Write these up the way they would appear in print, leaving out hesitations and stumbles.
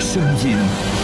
声音。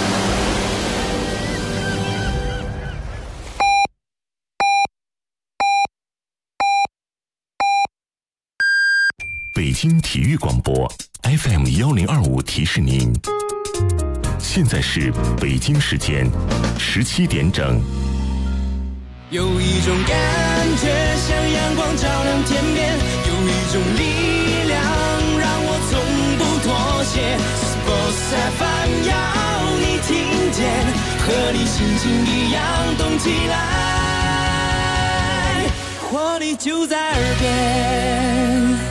北京体育广播 FM1025提示您，现在是北京时间17点整。 有一种感觉像阳光照亮天边，有一种力量让我从不妥协。Sports FM 要你听见，和你心情一样动起来，活力就在耳边。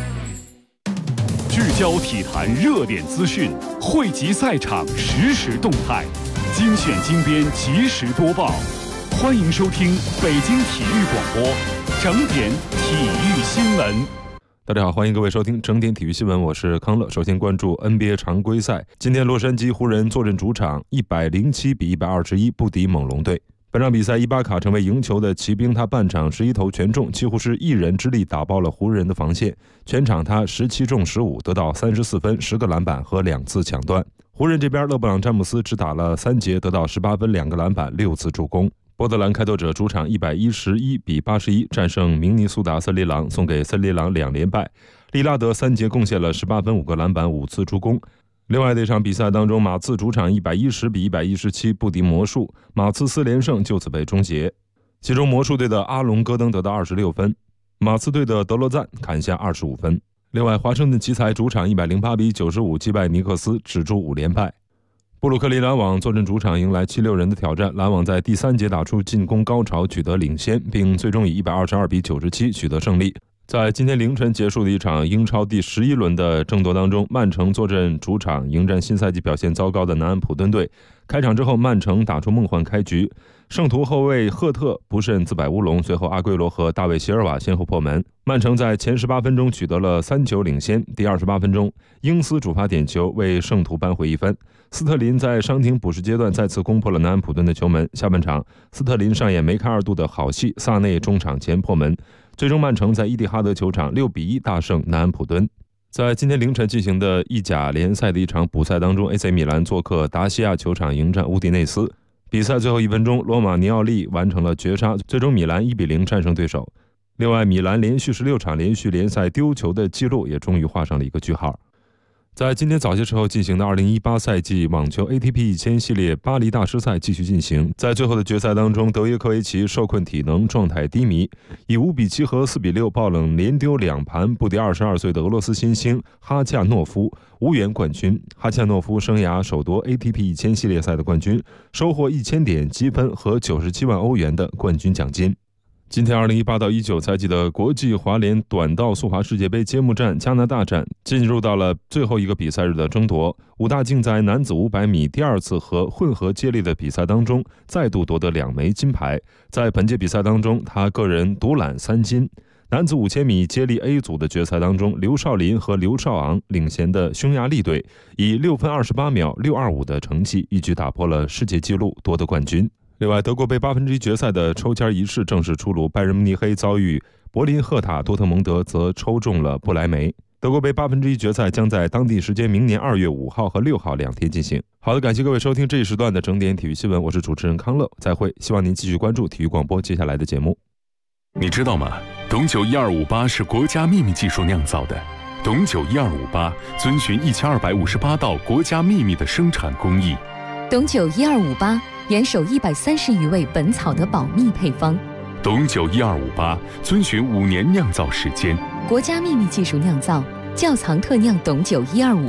聚焦体坛热点资讯，汇集赛场实时动态，精选精编及时播报。欢迎收听北京体育广播整点体育新闻。 大家好，欢迎各位收听整点体育新闻，我是康乐。首先关注 NBA 常规赛，今天洛杉矶湖人坐镇主场107比121不敌猛龙队。本场比赛，伊巴卡成为赢球的骑兵，他半场11投全中，几乎是一人之力打爆了湖人的防线。全场他17中15，得到34分、10个篮板和2次抢断。湖人这边，勒布朗·詹姆斯只打了3节，得到18分、2个篮板、6次助攻。波特兰开拓者主场111比81战胜明尼苏达森林狼，送给森林狼2连败。利拉德3节贡献了18分、5个篮板、5次助攻。另外这场比赛当中，马刺主场110比117不敌魔术，马刺4连胜就此被终结。其中魔术队的阿隆·戈登得到26分，马刺队的德罗赞砍下25分。另外华盛顿奇才主场108比95击败尼克斯，止住5连败。布鲁克林篮网坐镇主场迎来76人的挑战，篮网在第3节打出进攻高潮，取得领先，并最终以122比97取得胜利。在今天凌晨结束的一场英超第11轮的争夺当中，曼城坐镇主场迎战新赛季表现糟糕的南安普敦队。开场之后，曼城打出梦幻开局，圣徒后卫赫特不慎自摆乌龙，随后阿圭罗和大卫席尔瓦先后破门。曼城在前18分钟取得了3球领先，第28分钟，英斯主罚点球为圣徒扳回1分。斯特林在伤停补时阶段再次攻破了南安普敦的球门。下半场，斯特林上演梅开二度的好戏，萨内中场前破门。最终曼城在伊蒂哈德球场6比1大胜南安普敦。在今天凌晨进行的意甲联赛的一场补赛当中， AC 米兰做客达西亚球场迎战乌迪内斯。比赛最后1分钟，罗马尼奥利完成了绝杀，最终米兰1比0战胜对手。另外，米兰连续16场连续联赛丢球的记录也终于画上了一个句号。在今天早些时候进行的2018赛季网球 ATP 1000系列巴黎大师赛继续进行。在最后的决赛当中，德约科维奇受困体能，状态低迷，以5比7和4比6爆冷连丢2盘，不敌22岁的俄罗斯新星哈恰诺夫，无缘冠军。哈恰诺夫生涯首夺 ATP 1000系列赛的冠军，收获1000点积分和97万欧元的冠军奖金。今天2018到19赛季的国际滑联短道速滑世界杯揭幕战加拿大站进入到了最后一个比赛日的争夺。武大靖在男子500米第2次和混合接力的比赛当中再度夺得2枚金牌，在本届比赛当中他个人独揽3金。男子5000米接力 A 组的决赛当中，刘少林和刘少昂领衔的匈牙利队以6分28秒625的成绩一举打破了世界纪录，夺得冠军。另外，德国杯1/8决赛的抽签仪式正式出炉，拜仁慕尼黑遭遇柏林赫塔，多特蒙德则抽中了不莱梅。德国杯1/8决赛将在当地时间明年2月5号和6号2天进行。好的，感谢各位收听这一时段的整点体育新闻，我是主持人康乐，再会。希望您继续关注体育广播接下来的节目。 你知道吗？董酒1258是国家秘密技术酿造的。董酒1258遵循1258道国家秘密的生产工艺。 董酒1258严守130余味本草的保密配方。 董酒1258遵循5年酿造时间， 国家秘密技术酿造，窖藏特酿董酒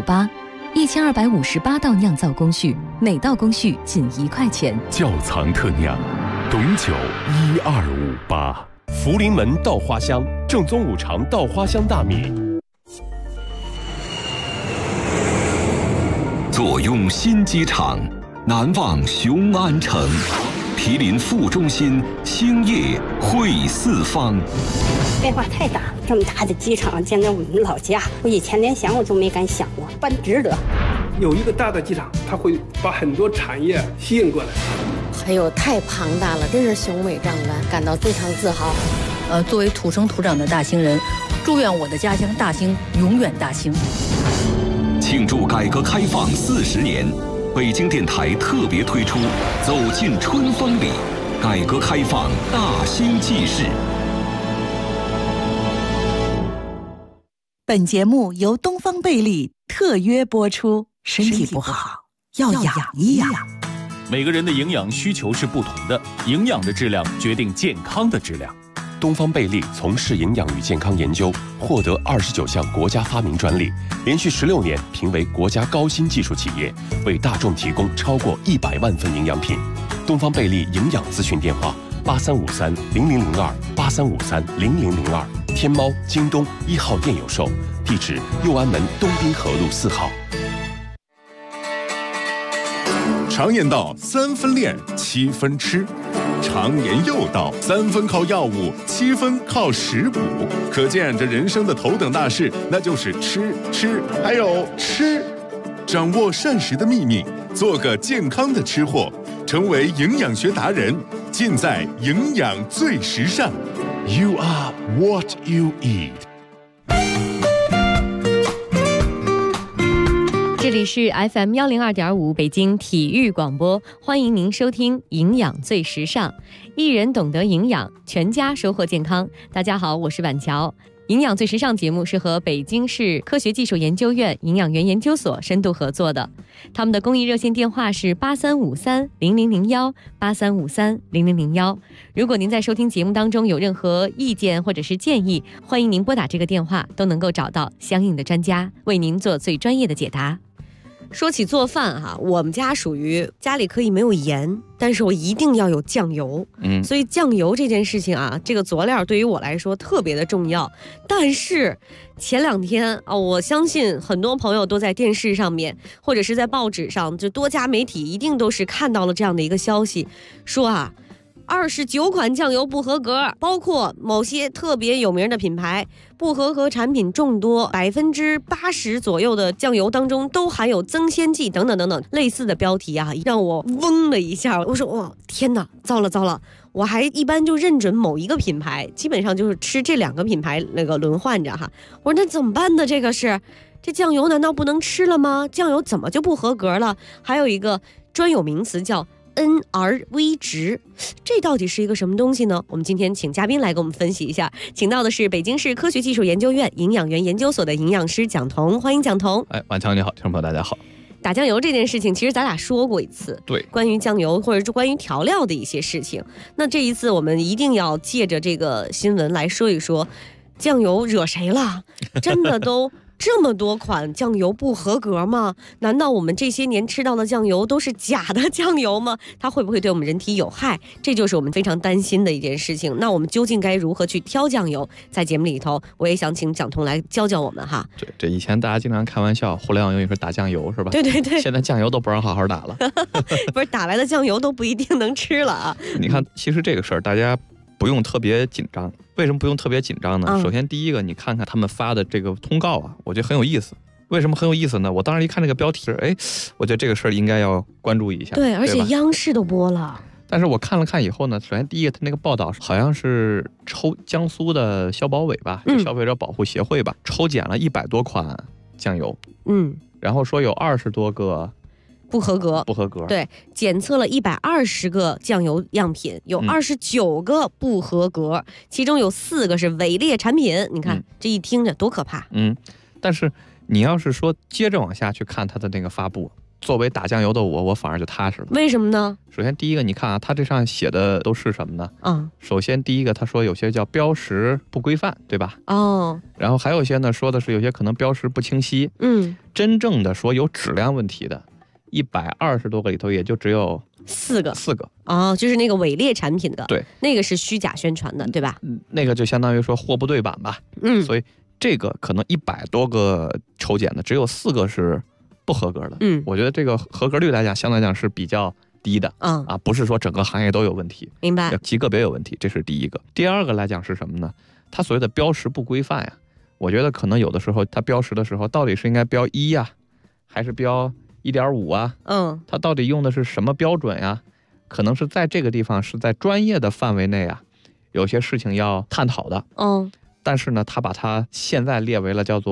1258，1258道酿造工序，每道工序仅1块钱。 窖藏特酿，董酒1258。 福临门稻花香，正宗五常稻花香大米。 坐拥新机场，难忘雄安城。毗邻副中心，兴业汇四方。 变化太大，这么大的机场建在我们老家，我以前连想我都没敢想过，办值得。 有一个大的机场，它会把很多产业吸引过来。 哎呦，太庞大了，真是雄伟壮观，感到非常自豪。 作为土生土长的大兴人，祝愿我的家乡大兴永远大兴。 庆祝改革开放40年，北京电台特别推出《走进春风里》，改革开放大兴记事。 本节目由东方贝利特约播出。身体不好要养一养。 每个人的营养需求是不同的，营养的质量决定健康的质量。东方贝利从事营养与健康研究，获得29项国家发明专利，连续16年评为国家高新技术企业，为大众提供超过100万份营养品。东方贝利营养咨询电话83530002，83530002，天猫、京东1号店有售，地址右安门东滨河路4号。 常言道3分练7分吃，常言又道3分靠药物7分靠食补，可见这人生的头等大事那就是吃还有吃。掌握膳食的秘密，做个健康的吃货，成为营养学达人，尽在营养最时尚。 You are what you eat。 这里是 FM 102.5北京体育广播，欢迎您收听营养最时尚，一人懂得营养，全家收获健康。大家好，我是婉乔。营养最时尚节目是和北京市科学技术研究院营养员研究所深度合作的，他们的公益热线电话是83530001，83530001。如果您在收听节目当中有任何意见或者是建议，欢迎您拨打这个电话，都能够找到相应的专家为您做最专业的解答。 说起做饭哈，我们家属于家里可以没有盐，但是我一定要有酱油。所以酱油这件事情啊，这个佐料对于我来说特别的重要。但是前2天啊，我相信很多朋友都在电视上面或者是在报纸上，就多家媒体一定都是看到了这样的一个消息，说啊29款酱油不合格，包括某些特别有名的品牌，不合格产品众多，80%左右的酱油当中都含有增鲜剂等等等等，类似的标题啊，让我嗡了一下。我说哇，天哪，糟了！我还一般就认准某一个品牌，基本上就是吃这2个品牌那个轮换着哈。我说那怎么办呢？这酱油难道不能吃了吗？酱油怎么就不合格了？还有一个专有名词叫NRV 值，这到底是一个什么东西呢？我们今天请嘉宾来给我们分析一下，请到的是北京市科学技术研究院营养员研究所的营养师蒋彤，欢迎蒋彤。 婉乔你好，听众朋友大家好。 打酱油这件事情，其实咱俩说过一次， 对， 关于酱油或者是关于调料的一些事情。那这一次我们一定要借着这个新闻来说一说，酱油惹谁了？真的都这么多款酱油不合格吗？难道我们这些年吃到的酱油都是假的酱油吗？它会不会对我们人体有害？这就是我们非常担心的一件事情。那我们究竟该如何去挑酱油？在节目里头，我也想请蒋彤来教教我们哈。 对，这以前大家经常开玩笑，互联网用语是打酱油是吧？ 对， 现在酱油都不让好好打了， 不是打来的酱油都不一定能吃了啊。 你看，其实这个事儿大家不用特别紧张。为什么不用特别紧张呢？首先第一个，你看看他们发的这个通告啊，我觉得很有意思。为什么很有意思呢？我当时一看这个标题，我觉得这个事儿应该要关注一下。 对，而且央视都播了。 但是我看了看以后呢，首先第一个，他那个报道好像是江苏的消保委吧，消费者保护协会吧，抽检了100多款酱油，然后说有20多个不合格。对，检测了120个酱油样品，有29个不合格，其中有4个是伪劣产品。你看，这一听着多可怕。 但是你要是说接着往下去看它的那个发布，作为打酱油的我反而就踏实了。 为什么呢？ 首先第一个，你看啊，它这上写的都是什么呢？首先第一个，他说有些叫标识不规范，对吧？然后还有些呢，说的是有些可能标识不清晰。真正的说有质量问题的120多个里头，也就只有4个就是那个伪劣产品的， 对， 那个是虚假宣传的，对吧？ 那个就相当于说货不对版吧。所以这个可能100多个抽检的，只有4个是不合格的。我觉得这个合格率来讲，相对来讲是比较低的。不是说整个行业都有问题， 明白？ 极个别有问题，这是第一个。第二个来讲是什么呢？它所谓的标识不规范呀，我觉得可能有的时候它标识的时候，到底是应该标1呀，还是标1.5啊？它到底用的是什么标准呀？可能是在这个地方是在专业的范围内啊，有些事情要探讨的。但是呢，他把它现在列为了叫做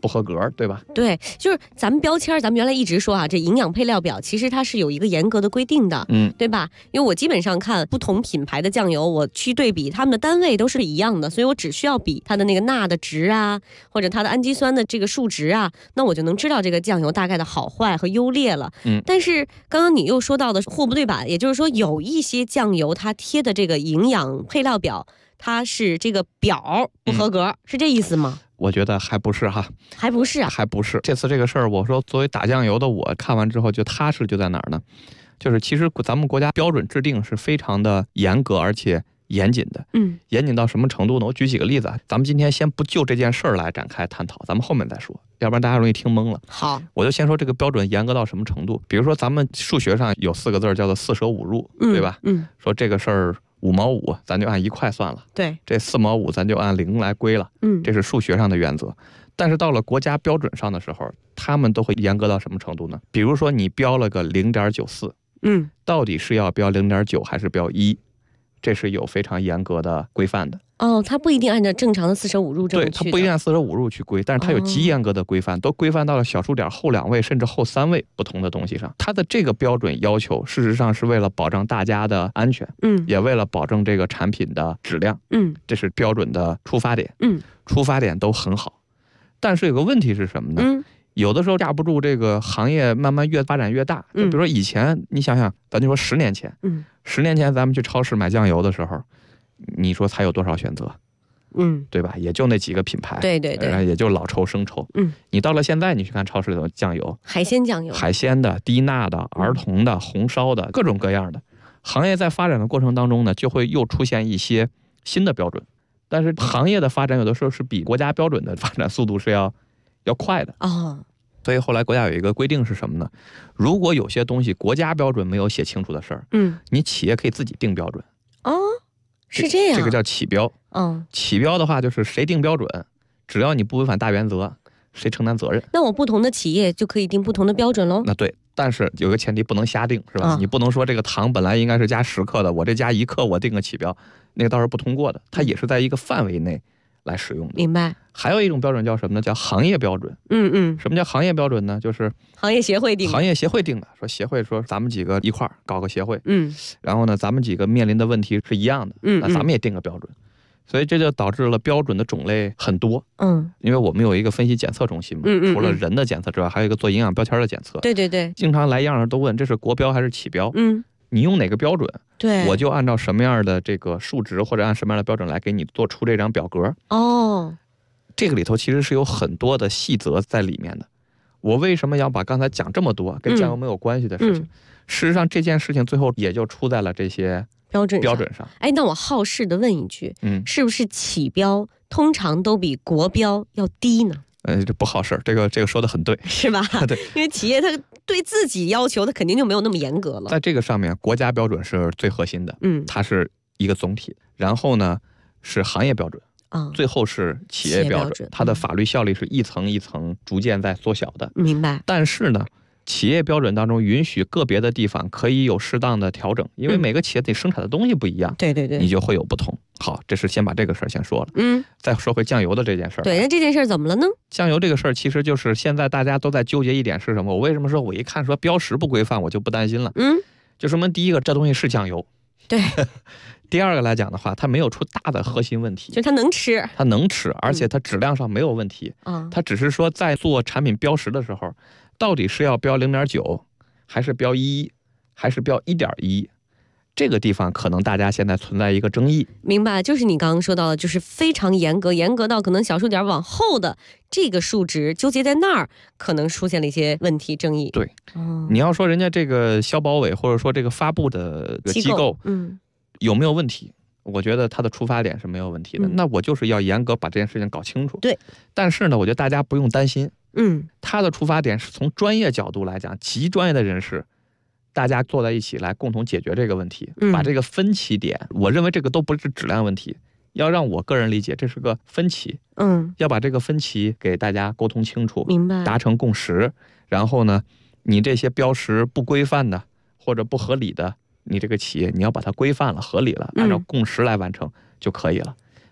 不合格，对吧？ 对，就是咱们标签，咱们原来一直说啊，这营养配料表其实它是有一个严格的规定的，对吧？因为我基本上看不同品牌的酱油，我去对比它们的单位都是一样的，所以我只需要比它的那个钠的值啊，或者它的氨基酸的这个数值啊，那我就能知道这个酱油大概的好坏和优劣了。但是刚刚你又说到的货不对版，也就是说有一些酱油它贴的这个营养配料表，它是这个表不合格，是这意思吗？ 我觉得还不是哈， 还不是啊， 还不是。这次这个事儿，我说作为打酱油的我看完之后就踏实就在哪儿呢？就是其实咱们国家标准制定是非常的严格而且严谨的。严谨到什么程度呢？我举几个例子啊，咱们今天先不就这件事儿来展开探讨，咱们后面再说，要不然大家容易听懵了。 好， 我就先说这个标准严格到什么程度。比如说咱们数学上有4个字叫做四舍五入，对吧？说这个事儿5毛5，咱就按1块算了。 对， 这4毛5咱就按0来归了。这是数学上的原则。但是到了国家标准上的时候，他们都会严格到什么程度呢？比如说你标了个0.94，到底是要标0.9还是标1？这是有非常严格的规范的。 它不一定按照正常的四舍五入这么去的。 对，它不一定按四舍五入去归，但是它有极严格的规范，都规范到了小数点后2位甚至后3位不同的东西上。它的这个标准要求，事实上是为了保障大家的安全，也为了保证这个产品的质量，这是标准的出发点，出发点都很好。但是有个问题是什么呢？有的时候架不住这个行业慢慢越发展越大。就比如说以前，你想想，咱就说10年前，10年前咱们去超市买酱油的时候，你说才有多少选择？对吧？也就那几个品牌， 对， 也就老抽、生抽。你到了现在，你去看超市里的酱油， 海鲜酱油， 海鲜的、低钠的、儿童的、红烧的，各种各样的。行业在发展的过程当中呢，就会又出现一些新的标准。但是行业的发展有的时候是比国家标准的发展速度是要快的所以后来国家有一个规定是什么呢？如果有些东西国家标准没有写清楚的事儿，你企业可以自己定标准。 是这样， 这个叫起标。起标的话就是谁定标准，只要你不违反大原则，谁承担责任。 那我不同的企业就可以定不同的标准喽？ 那对，但是有个前提，不能瞎定，是吧？你不能说这个糖本来应该是加10克的，我这加1克，我定个起标，那个倒是不通过的。它也是在一个范围内来使用的。 明白。 还有一种标准叫什么呢？叫行业标准。什么叫行业标准呢？就是行业协会定的。 行业协会定的，说协会说咱们几个一块儿搞个协会，然后呢，咱们几个面临的问题是一样的，那咱们也定个标准。所以这就导致了标准的种类很多。因为我们有一个分析检测中心嘛，除了人的检测之外，还有一个做营养标签的检测。 对， 经常来样都问这是国标还是企标？你用哪个标准？ 对， 我就按照什么样的这个数值或者按什么样的标准来给你做出这张表格。这个里头其实是有很多的细则在里面的。我为什么要把刚才讲这么多跟酱油没有关系的事情？事实上这件事情最后也就出在了这些标准上。 那我好事的问一句，是不是企标通常都比国标要低呢？ 这不好事，这个说得很对， 是吧？ 对， 因为企业它对自己要求，它肯定就没有那么严格了。 在这个上面，国家标准是最核心的，它是一个总体。然后呢，是行业标准，最后是企业标准，它的法律效力是一层一层逐渐在缩小的。 明白。 但是呢，企业标准当中允许个别的地方可以有适当的调整，因为每个企业得生产的东西不一样， 对， 你就会有不同。好，这是先把这个事儿先说了。再说回酱油的这件事儿。 对，那这件事儿怎么了呢？ 酱油这个事儿其实就是现在大家都在纠结一点是什么？我为什么说我一看说标识不规范，我就不担心了？就说明第一个，这东西是酱油。 对。 第二个来讲的话，它没有出大的核心问题， 就它能吃， 而且它质量上没有问题。它只是说在做产品标识的时候，到底是要标0.9，还是标1，还是标1.1？这个地方可能大家现在存在一个争议。 明白，就是你刚刚说到的，就是非常严格，严格到可能小数点往后的这个数值纠结在那儿，可能出现了一些问题争议。 对，你要说人家这个消保委或者说这个发布的机构，有没有问题？我觉得它的出发点是没有问题的。那我就是要严格把这件事情搞清楚。 对， 但是呢，我觉得大家不用担心。它的出发点是从专业角度来讲，极专业的人士，大家坐在一起来共同解决这个问题，把这个分歧点，我认为这个都不是质量问题，要让我个人理解，这是个分歧。要把这个分歧给大家沟通清楚， 明白， 达成共识。然后呢，你这些标识不规范的或者不合理的，你这个企业你要把它规范了、合理了，按照共识来完成就可以了。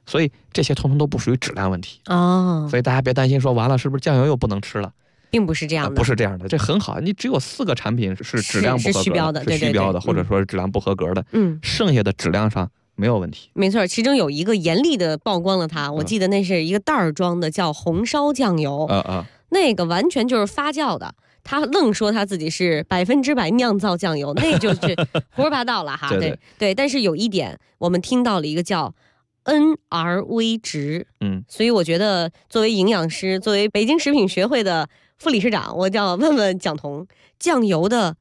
所以这些通通都不属于质量问题所以大家别担心说完了是不是酱油又不能吃了。 并不是这样的， 不是这样的，这很好。你只有4个产品是质量不合格的， 是虚标的， 是虚标的，或者说是质量不合格的。剩下的质量上没有问题。 没错，其中有一个严厉的曝光了它，我记得那是一个袋儿装的，叫红烧酱油。那个完全就是发酵的。他愣说他自己是100%酿造酱油，那就是胡说八道了哈。对，但是有一点，我们听到了一个叫 NRV 值。所以我觉得作为营养师，作为北京食品学会的副理事长，我就要问问蒋彤，酱油的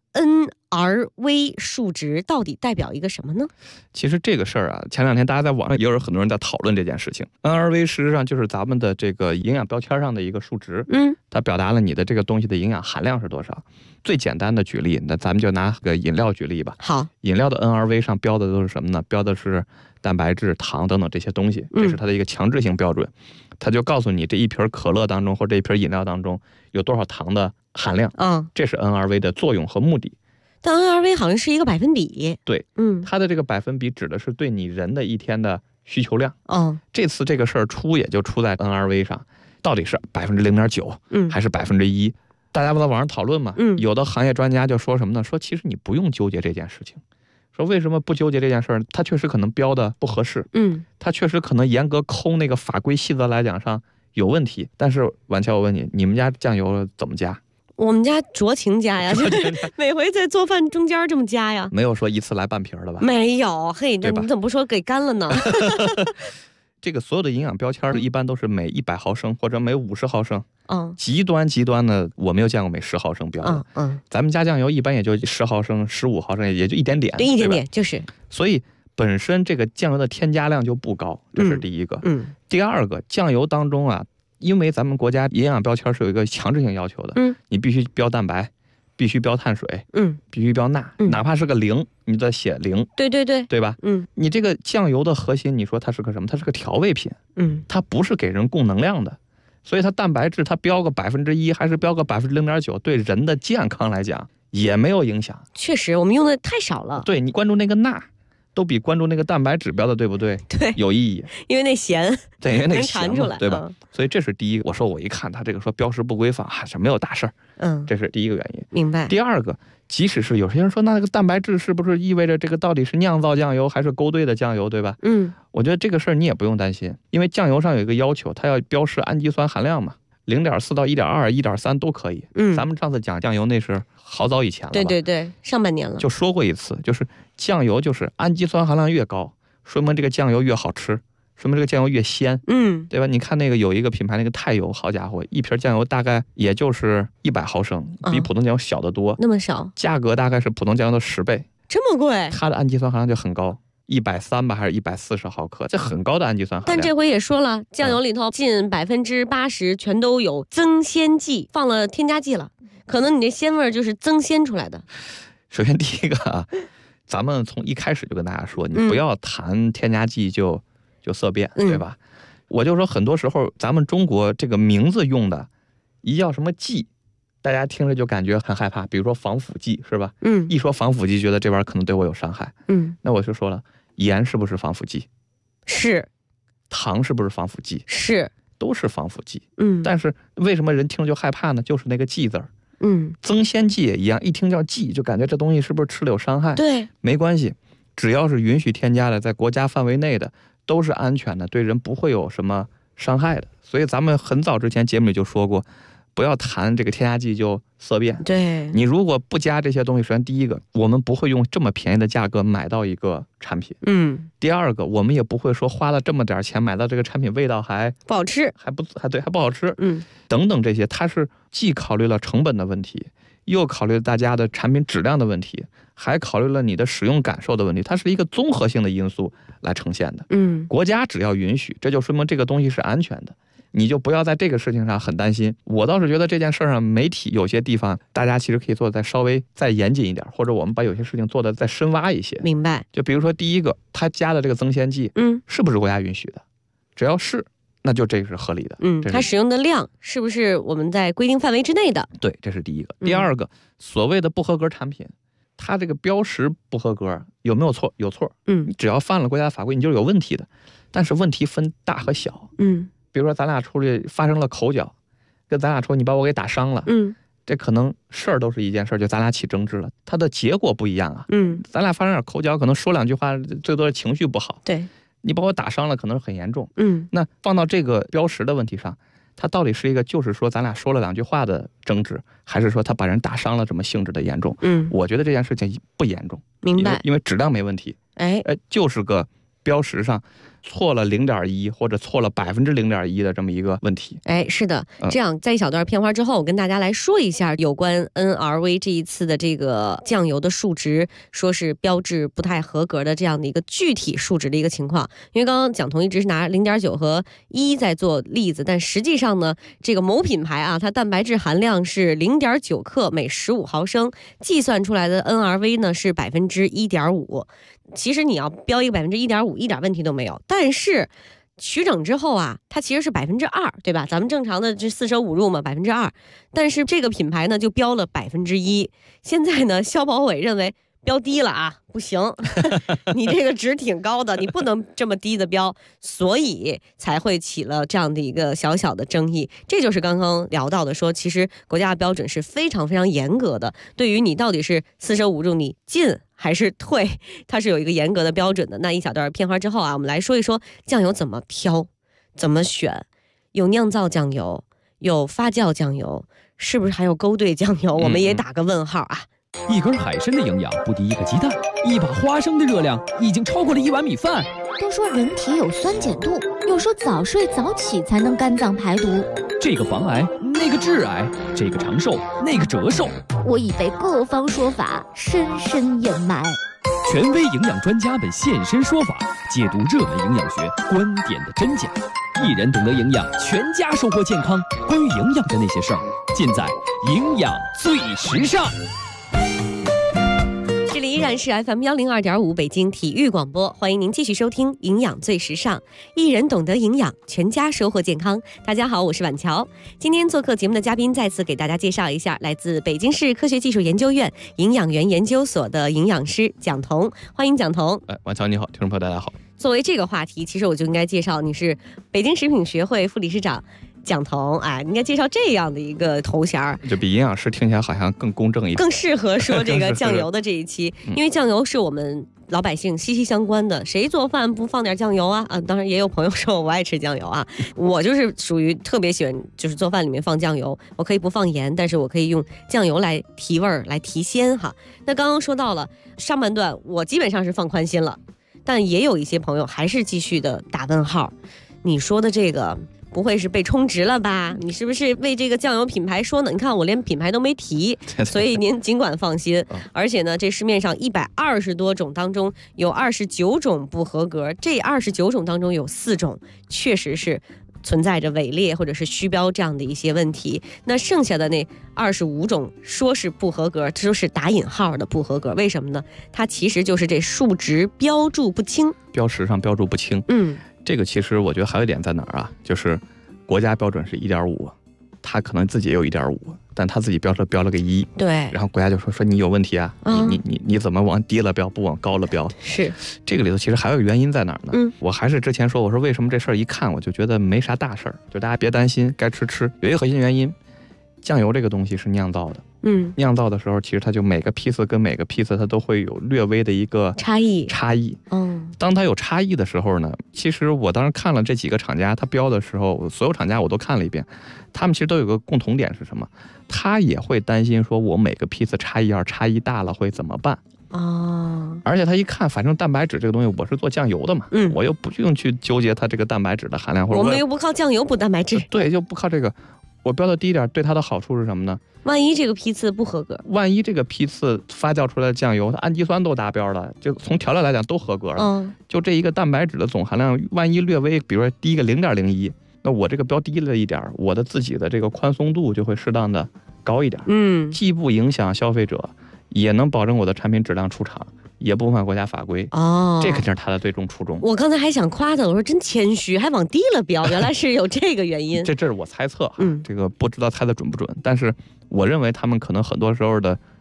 NRV 数值到底代表一个什么呢？ 其实这个事儿啊，前2天大家在网上也有很多人在讨论这件事情。NRV 实际上就是咱们的这个营养标签上的一个数值，它表达了你的这个东西的营养含量是多少。最简单的举例，那咱们就拿个饮料举例吧。 好， 饮料的 NRV 上标的都是什么呢？标的是蛋白质、糖等等这些东西，这是它的一个强制性标准。它就告诉你这一瓶可乐当中或这一瓶饮料当中有多少糖的含量。这是 NRV 的作用和目的。 但 NRV 好像是一个百分比。 对，它的这个百分比指的是对你人的一天的需求量。这次这个事儿出也就出在 NRV 上，到底是0.9%还是1%？大家不在网上讨论嘛？有的行业专家就说什么呢？说其实你不用纠结这件事情。说为什么不纠结这件事儿？它确实可能标的不合适，它确实可能严格抠那个法规细则来讲上有问题。但是婉乔，我问你，你们家酱油怎么加？ 我们家酌情加呀，每回在做饭中间这么加呀。 没有说一次来半瓶了吧？ 没有，嘿，那你怎么不说给干了呢？ 这个所有的营养标签一般都是每100毫升或者每50毫升。极端的我没有见过每10毫升标的。咱们家酱油一般也就10毫升、15毫升，也就一点点。 对，一点点就是。 所以本身这个酱油的添加量就不高，这是第一个。第二个，酱油当中啊，因为咱们国家营养标签是有一个强制性要求的，你必须标蛋白，必须标碳水，必须标钠，哪怕是个0，你都得写0。对吧？你这个酱油的核心，你说它是个什么？它是个调味品，它不是给人供能量的。所以它蛋白质它标个1%还是标个0.9%，对人的健康来讲也没有影响。 确实，我们用的太少了。 对，你关注那个钠，都比关注那个蛋白质标的对不对？ 对， 有意义。 因为那咸， 对，因为那个咸能出来， 对吧？所以这是第一个。我说我一看它这个说标识不规范，还是没有大事儿。这是第一个原因。 明白。 第二个，即使是有些人说那个蛋白质是不是意味着这个到底是酿造酱油还是勾兑的酱油，对吧？我觉得这个事儿你也不用担心，因为酱油上有一个要求，它要标示氨基酸含量嘛，0.4到1.2、1.3都可以。咱们上次讲酱油那是好早以前了吧？ 对，上半年了。 就说过一次，就是酱油就是氨基酸含量越高，说明这个酱油越好吃，说明这个酱油越鲜。对吧？你看那个有一个品牌那个太油，好家伙，一瓶酱油大概也就是100毫升，比普通酱油小得多。 那么少？ 价格大概是普通酱油的10倍。 这么贵？ 它的氨基酸含量就很高。130吧，还是140毫克，这很高的氨基酸含量。 但这回也说了，酱油里头近80%全都有增鲜剂，放了添加剂了，可能你这鲜味就是增鲜出来的。 首先第一个啊，咱们从一开始就跟大家说，你不要谈添加剂就色变，对吧？我就说很多时候咱们中国这个名字用的，一叫什么剂，大家听着就感觉很害怕，比如说防腐剂，是吧？一说防腐剂，觉得这玩意儿可能对我有伤害。那我就说了。盐是不是防腐剂？ 是。 糖是不是防腐剂？ 是。 都是防腐剂。但是为什么人听着就害怕呢？就是那个剂字儿。增鲜剂也一样，一听叫剂就感觉这东西是不是吃了有伤害？ 对， 没关系，只要是允许添加的，在国家范围内的都是安全的，对人不会有什么伤害的。所以咱们很早之前节目里就说过，不要谈这个添加剂就色变。 对， 你如果不加这些东西，首先第一个，我们不会用这么便宜的价格买到一个产品。第二个，我们也不会说花了这么点钱买到这个产品味道还不好吃， 还不好吃。等等这些，它是既考虑了成本的问题，又考虑了大家的产品质量的问题，还考虑了你的使用感受的问题，它是一个综合性的因素来呈现的。国家只要允许，这就说明这个东西是安全的。你就不要在这个事情上很担心。我倒是觉得这件事上，媒体有些地方大家其实可以做的再稍微再严谨一点，或者我们把有些事情做的再深挖一些。 明白。 就比如说第一个，他加的这个增鲜剂，是不是国家允许的？只要是，那就这个是合理的。 它使用的量是不是我们在规定范围之内的？ 对，这是第一个。第二个，所谓的不合格产品，它这个标识不合格有没有错？有错。只要犯了国家法规，你就是有问题的。 但是问题分大和小。比如说咱俩出去发生了口角，跟咱俩说你把我给打伤了，这可能事儿都是一件事，就咱俩起争执了，它的结果不一样啊。咱俩发生点口角，可能说2句话，最多是情绪不好。 对， 你把我打伤了，可能很严重。那放到这个标识的问题上，它到底是一个就是说咱俩说了2句话的争执，还是说他把人打伤了这么性质的严重？我觉得这件事情不严重， 明白？ 因为质量没问题。就是个标识上错了0.1或者错了0.1%的这么一个问题。 是的，这样在一小段片花之后，我跟大家来说一下有关 NRV 这一次的这个酱油的数值，说是标志不太合格的这样的一个具体数值的一个情况。因为刚刚蒋彤一直是拿0.9和1在做例子，但实际上呢，这个某品牌啊，它蛋白质含量是0.9克每15毫升，计算出来的 NRV 呢是1.5%。其实你要标一个1.5%，一点问题都没有。但是取整之后啊，它其实是2%，对吧？咱们正常的这4舍5入嘛，2%。但是这个品牌呢就标了1%。现在呢，消保委认为标低了啊，不行，你这个值挺高的，你不能这么低的标，所以才会起了这样的一个小小的争议。这就是刚刚聊到的，说其实国家的标准是非常非常严格的，对于你到底是4舍5入你进还是退，它是有一个严格的标准的。那一小段片花之后啊，我们来说一说酱油怎么挑，怎么选，有酿造酱油，有发酵酱油，是不是还有勾兑酱油？我们也打个问号啊。 一根海参的营养不敌一个鸡蛋，一把花生的热量已经超过了1碗米饭。 都说人体有酸碱度，又说早睡早起才能肝脏排毒。 这个防癌，那个致癌，这个长寿，那个折寿。 我已被各方说法深深掩埋。 权威营养专家们现身说法，解读热门营养学观点的真假。一人懂得营养，全家收获健康。关于营养的那些事儿，尽在营养最时尚。 这里依然是 FM102.5 北京体育广播，欢迎您继续收听营养最时尚，一人懂得营养，全家收获健康。大家好，我是婉乔。今天做客节目的嘉宾，再次给大家介绍一下，来自北京市科学技术研究院营养园研究所的营养师蒋彤，欢迎蒋彤。 婉乔你好，听众朋友大家好。 作为这个话题，其实我就应该介绍你是北京食品学会副理事长蒋彤，应该介绍这样的一个头衔， 就比营养师听起来好像更公正一点， 更适合说这个酱油的这一期，因为酱油是我们老百姓息息相关的，谁做饭不放点酱油啊？当然也有朋友说我爱吃酱油啊，我就是属于特别喜欢，就是做饭里面放酱油，我可以不放盐，但是我可以用酱油来提味儿、来提鲜哈。那刚刚说到了上半段，我基本上是放宽心了，但也有一些朋友还是继续的打问号，你说的这个不会是被充值了吧？你是不是为这个酱油品牌说呢？你看我连品牌都没提，所以您尽管放心。而且呢，这市面上120多种当中有29种不合格，这29种当中有4种确实是存在着伪劣或者是虚标这样的一些问题，那剩下的那25种说是不合格，这就是打引号的不合格。为什么呢？它其实就是这数值标注不清， 标识上标注不清。这个其实我觉得还有一点在哪儿啊？就是国家标准是1.5，他可能自己也有1.5，但他自己标了个1， 对， 然后国家就说你有问题啊，你怎么往低了标，不往高了标？ 是这个里头其实还有原因在哪儿呢？我还是之前说，我说为什么这事儿一看我就觉得没啥大事儿，就大家别担心，该吃。有一个核心原因，酱油这个东西是酿造的。酿造的时候，其实它就每个批次跟每个批次它都会有略微的一个差异。当它有差异的时候呢，其实我当时看了这几个厂家，它标的时候，所有厂家我都看了一遍，他们其实都有个共同点是什么？他也会担心说，我每个批次差异大了会怎么办？而且他一看，反正蛋白质这个东西，我是做酱油的嘛，我又不用去纠结它这个蛋白质的含量，或者我们又不靠酱油补蛋白质， 对，就不靠这个。我标的低一点，对它的好处是什么呢？ 万一这个批次不合格， 万一这个批次发酵出来的酱油，它氨基酸都达标了，就从调料来讲都合格了。就这一个蛋白质的总含量，万一略微，比如说低个0.01，那我这个标低了一点，我的自己的这个宽松度就会适当的高一点。既不影响消费者，也能保证我的产品质量出厂，也不违反国家法规。这肯定是他的最终初衷。 我刚才还想夸他，我说真谦虚，还往低了标，原来是有这个原因。 这是我猜测哈，这个不知道猜的准不准，但是我认为他们可能很多时候的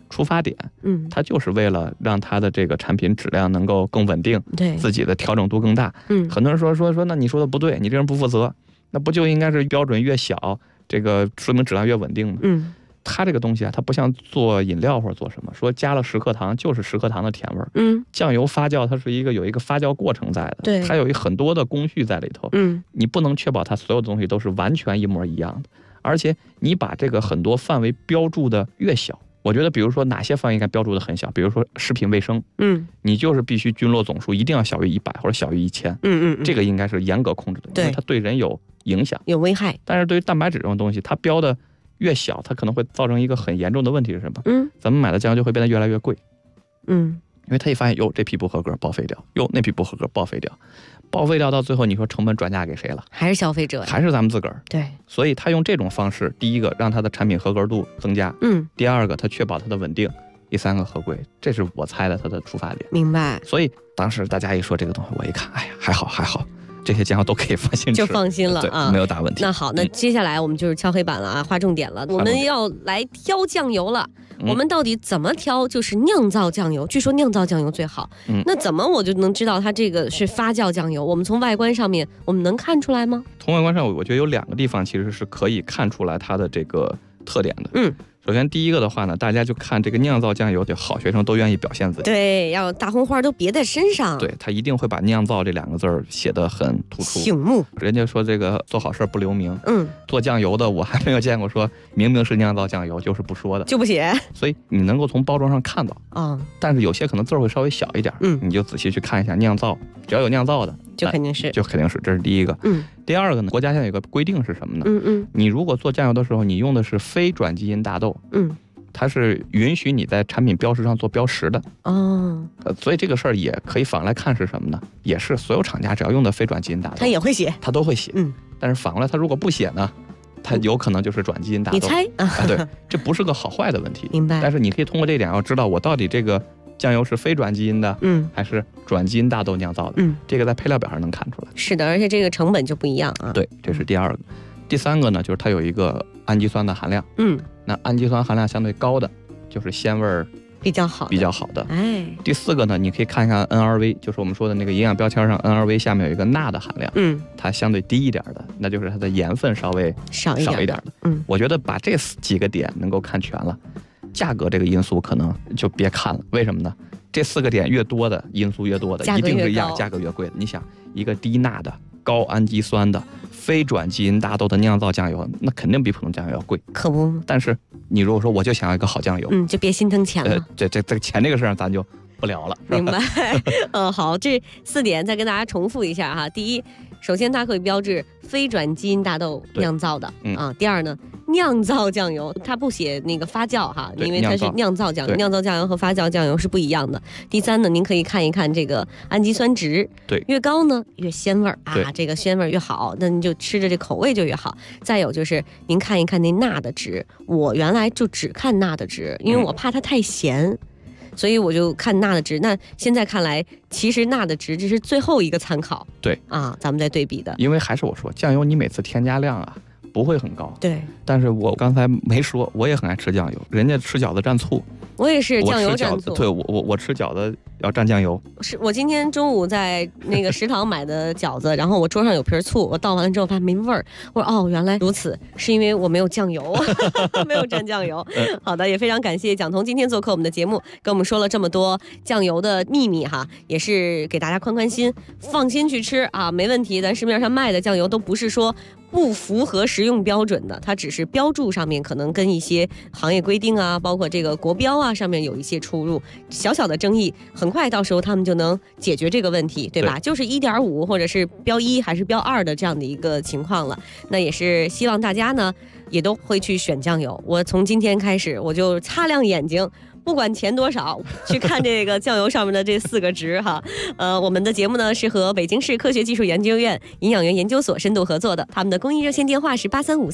出发点，它就是为了让它的这个产品质量能够更稳定， 对自己的调整度更大。很多人说，那你说的不对，你这人不负责，那不就应该是标准越小，这个说明质量越稳定吗？它这个东西啊，它不像做饮料或者做什么，说加了10克糖就是10克糖的甜味儿。酱油发酵它是有一个发酵过程在的， 对， 它有很多的工序在里头。你不能确保它所有的东西都是完全一模一样的，而且你把这个很多范围标注的越小，我觉得比如说哪些范围应该标注的很小，比如说食品卫生，你就是必须菌落总数一定要小于100或者小于1000，这个应该是严格控制的，因为它对人有影响， 有危害。 但是对于蛋白质这种东西，它标的越小，它可能会造成一个很严重的问题是什么？咱们买的酱油就会变得越来越贵。因为他一发现，哟，这批不合格，报废掉；哟，那批不合格，报废掉。报废掉到最后，你说成本转嫁给谁了？ 还是消费者， 还是咱们自个儿。 对， 所以他用这种方式，第一个让他的产品合格度增加，第二个他确保它的稳定，第三个合规，这是我猜的他的出发点。 明白。 所以当时大家一说这个东西，我一看，哎呀，还好。这些酱油都可以放心吃， 就放心了啊， 没有大问题。 那好，那接下来我们就是敲黑板了啊，划重点了，我们要来挑酱油了。我们到底怎么挑？就是酿造酱油，据说酿造酱油最好。那怎么我就能知道它这个是发酵酱油？我们从外观上面，我们能看出来吗？ 从外观上，我觉得有2个地方其实是可以看出来它的这个特点的。首先第一个的话呢，大家就看这个酿造酱油的好学生都愿意表现自己， 对，要大红花都别在身上， 对，他一定会把酿造这2个字写得很突出醒目。 人家说这个做好事不留名，做酱油的我还没有见过说明明是酿造酱油就是不说的， 就不写。 所以你能够从包装上看到但是有些可能字会稍微小一点，你就仔细去看一下酿造，只要有酿造的就肯定是， 这是第一个。第二个呢，国家现在有个规定是什么呢？你如果做酱油的时候，你用的是非转基因大豆，它是允许你在产品标识上做标识的所以这个事儿也可以反过来看是什么呢？也是所有厂家只要用的非转基因大豆， 它也会写， 它都会写。但是反过来，它如果不写呢，它有可能就是转基因大豆。 你猜对，这不是个好坏的问题。 明白。 但是你可以通过这点要知道，我到底这个酱油是非转基因的，还是转基因大豆酿造的，这个在配料表上能看出来。 是的，而且这个成本就不一样啊。 对，这是第二个。第三个呢，就是它有一个氨基酸的含量。那氨基酸含量相对高的，就是鲜味儿比较好的。第四个呢，你可以看一看 NRV， 就是我们说的那个营养标签上 NRV 下面有一个钠的含量，它相对低一点的，那就是它的盐分稍微少一点的。我觉得把这几个点能够看全了，价格这个因素可能就别看了。为什么呢？这4个点越多的因素越多的，一定是价格越贵的。你想，一个低钠的、高氨基酸的、非转基因大豆的酿造酱油，那肯定比普通酱油要贵， 可不。 但是你如果说我就想要一个好酱油， 就别心疼钱了。 这钱这个事儿咱就不聊了， 明白？好，这4点再跟大家重复一下哈。第一，首先它可以标志非转基因大豆酿造的第二呢，酿造酱油它不写那个发酵哈，因为它是酿造酱油，酿造酱油和发酵酱油是不一样的。第三呢，您可以看一看这个氨基酸值， 对， 越高呢越鲜味儿这个鲜味儿越好，那您就吃着这口味就越好。再有就是您看一看那钠的值，我原来就只看钠的值，因为我怕它太咸。所以我就看钠的值，那现在看来，其实钠的值这是最后一个参考， 对咱们再对比的。 因为还是我说，酱油你每次添加量不会很高， 对。 但是我刚才没说，我也很爱吃酱油，人家吃饺子蘸醋， 我也是酱油蘸醋， 对我吃饺子要蘸酱油。 是我今天中午在那个食堂买的饺子，然后我桌上有瓶醋，我倒完了之后发现没味儿，我说原来如此，是因为我没有酱油，没有蘸酱油。好的，也非常感谢蒋彤今天做客我们的节目，跟我们说了这么多酱油的秘密哈，也是给大家宽心，放心去吃没问题。咱市面上卖的酱油都不是说不符合食用标准的，它只是标注上面可能跟一些行业规定包括这个国标上面有一些出入，小小的争议，很快到时候他们就能解决这个问题，对吧？就是 1.5 或者是标1还是标2的这样的一个情况了。那也是希望大家呢也都会去选酱油，我从今天开始我就擦亮眼睛，不管钱多少，去看这个酱油上面的这4个值哈。我们的节目呢是和北京市科学技术研究院营养员研究所深度合作的，他们的公益热线电话是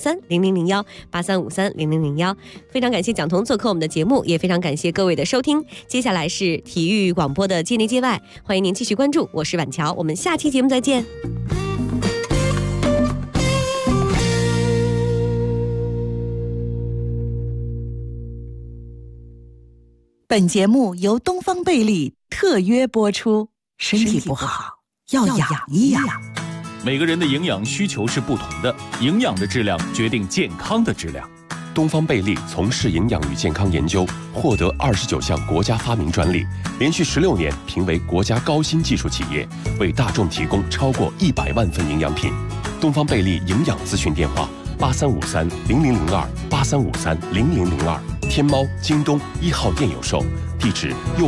83530001，83530001。非常感谢蒋彤做客我们的节目，也非常感谢各位的收听。接下来是体育广播的界内界外，欢迎您继续关注，我是婉乔，我们下期节目再见。 本节目由东方贝利特约播出。身体不好，要养一养。 每个人的营养需求是不同的，营养的质量决定健康的质量。 东方贝利从事营养与健康研究，获得29项国家发明专利，连续16年评为国家高新技术企业，为大众提供超过100万份营养品。东方贝利营养咨询电话：83530002，83530002。天猫、京东1号店有售，地址右